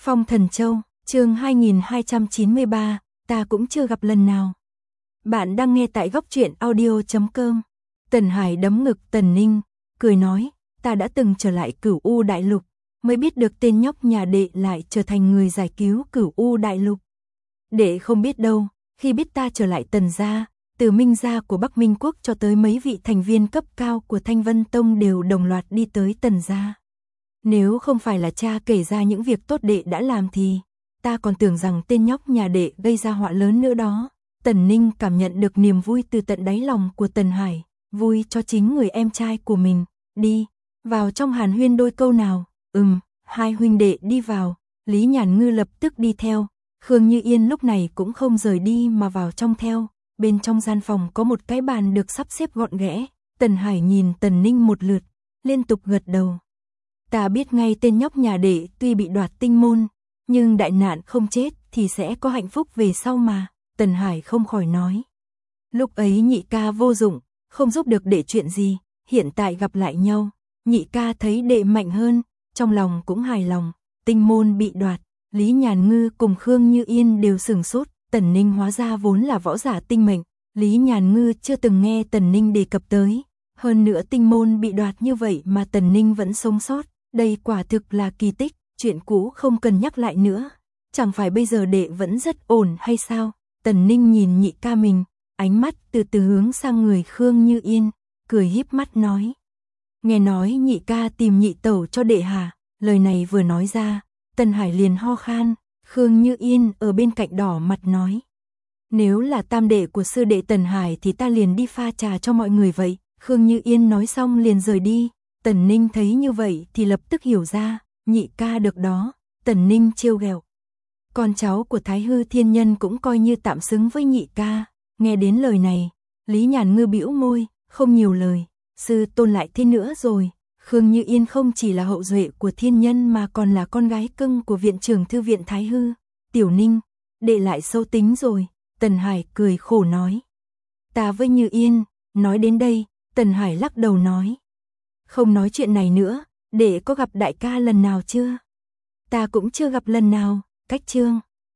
Phong Thần Châu, chương 2293, ta cũng chưa gặp lần nào. Bạn đang nghe tại góc truyện audio.com. Tần Hải đấm ngực Tần Ninh, cười nói, ta đã từng trở lại Cửu U Đại Lục, mới biết được tên nhóc nhà đệ lại trở thành người giải cứu Cửu U Đại Lục. Đệ không biết đâu, khi biết ta trở lại Tần gia, từ Minh gia của Bắc Minh Quốc cho tới mấy vị thành viên cấp cao của Thanh Vân Tông đều đồng loạt đi tới Tần gia. Nếu không phải là cha kể ra những việc tốt đệ đã làm thì ta còn tưởng rằng tên nhóc nhà đệ gây ra họa lớn nữa đó. Tần Ninh cảm nhận được niềm vui từ tận đáy lòng của Tần Hải, vui cho chính người em trai của mình. Đi, vào trong hàn huyên đôi câu nào. Hai huynh đệ đi vào, Lý Nhàn Ngư lập tức đi theo. Khương Như Yên lúc này cũng không rời đi mà vào trong theo. Bên trong gian phòng có một cái bàn được sắp xếp gọn ghẽ. Tần Hải nhìn Tần Ninh một lượt, liên tục gật đầu. Ta biết ngay tên nhóc nhà đệ tuy bị đoạt tinh môn, nhưng đại nạn không chết thì sẽ có hạnh phúc về sau mà. Tần Hải không khỏi nói. Lúc ấy nhị ca vô dụng, không giúp được đệ chuyện gì, hiện tại gặp lại nhau, nhị ca thấy đệ mạnh hơn, trong lòng cũng hài lòng. Tinh môn bị đoạt, Lý Nhàn Ngư cùng Khương Như Yên đều sửng sốt. Tần Ninh hóa ra vốn là võ giả tinh mệnh, Lý Nhàn Ngư chưa từng nghe Tần Ninh đề cập tới. Hơn nữa tinh môn bị đoạt như vậy mà Tần Ninh vẫn sống sót, đây quả thực là kỳ tích, chuyện cũ không cần nhắc lại nữa. Chẳng phải bây giờ đệ vẫn rất ổn hay sao? Tần Ninh nhìn nhị ca mình, ánh mắt từ từ hướng sang người Khương Như Yên, cười híp mắt nói. Nghe nói nhị ca tìm nhị tẩu cho đệ hả? Lời này vừa nói ra, Tần Hải liền ho khan. Khương Như Yên ở bên cạnh đỏ mặt nói. Nếu là tam đệ của sư đệ Tần Hải thì ta liền đi pha trà cho mọi người vậy. Khương Như Yên nói xong liền rời đi. Tần Ninh thấy như vậy thì lập tức hiểu ra, nhị ca được đó. Tần Ninh trêu ghẹo. Con cháu của Thái Hư Thiên Nhân cũng coi như tạm xứng với nhị ca. Nghe đến lời này, Lý Nhàn Ngư bĩu môi, không nhiều lời. Sư tôn lại thế nữa rồi. Khương Như Yên không chỉ là hậu duệ của thiên nhân mà còn là con gái cưng của viện trưởng thư viện Thái Hư. Tiểu Ninh, đệ lại sâu tính rồi. Tần Hải cười khổ nói. Ta với Như Yên, nói đến đây, Tần Hải lắc đầu nói. Không nói chuyện này nữa, đệ có gặp đại ca lần nào chưa? Ta cũng chưa gặp lần nào, cách chương.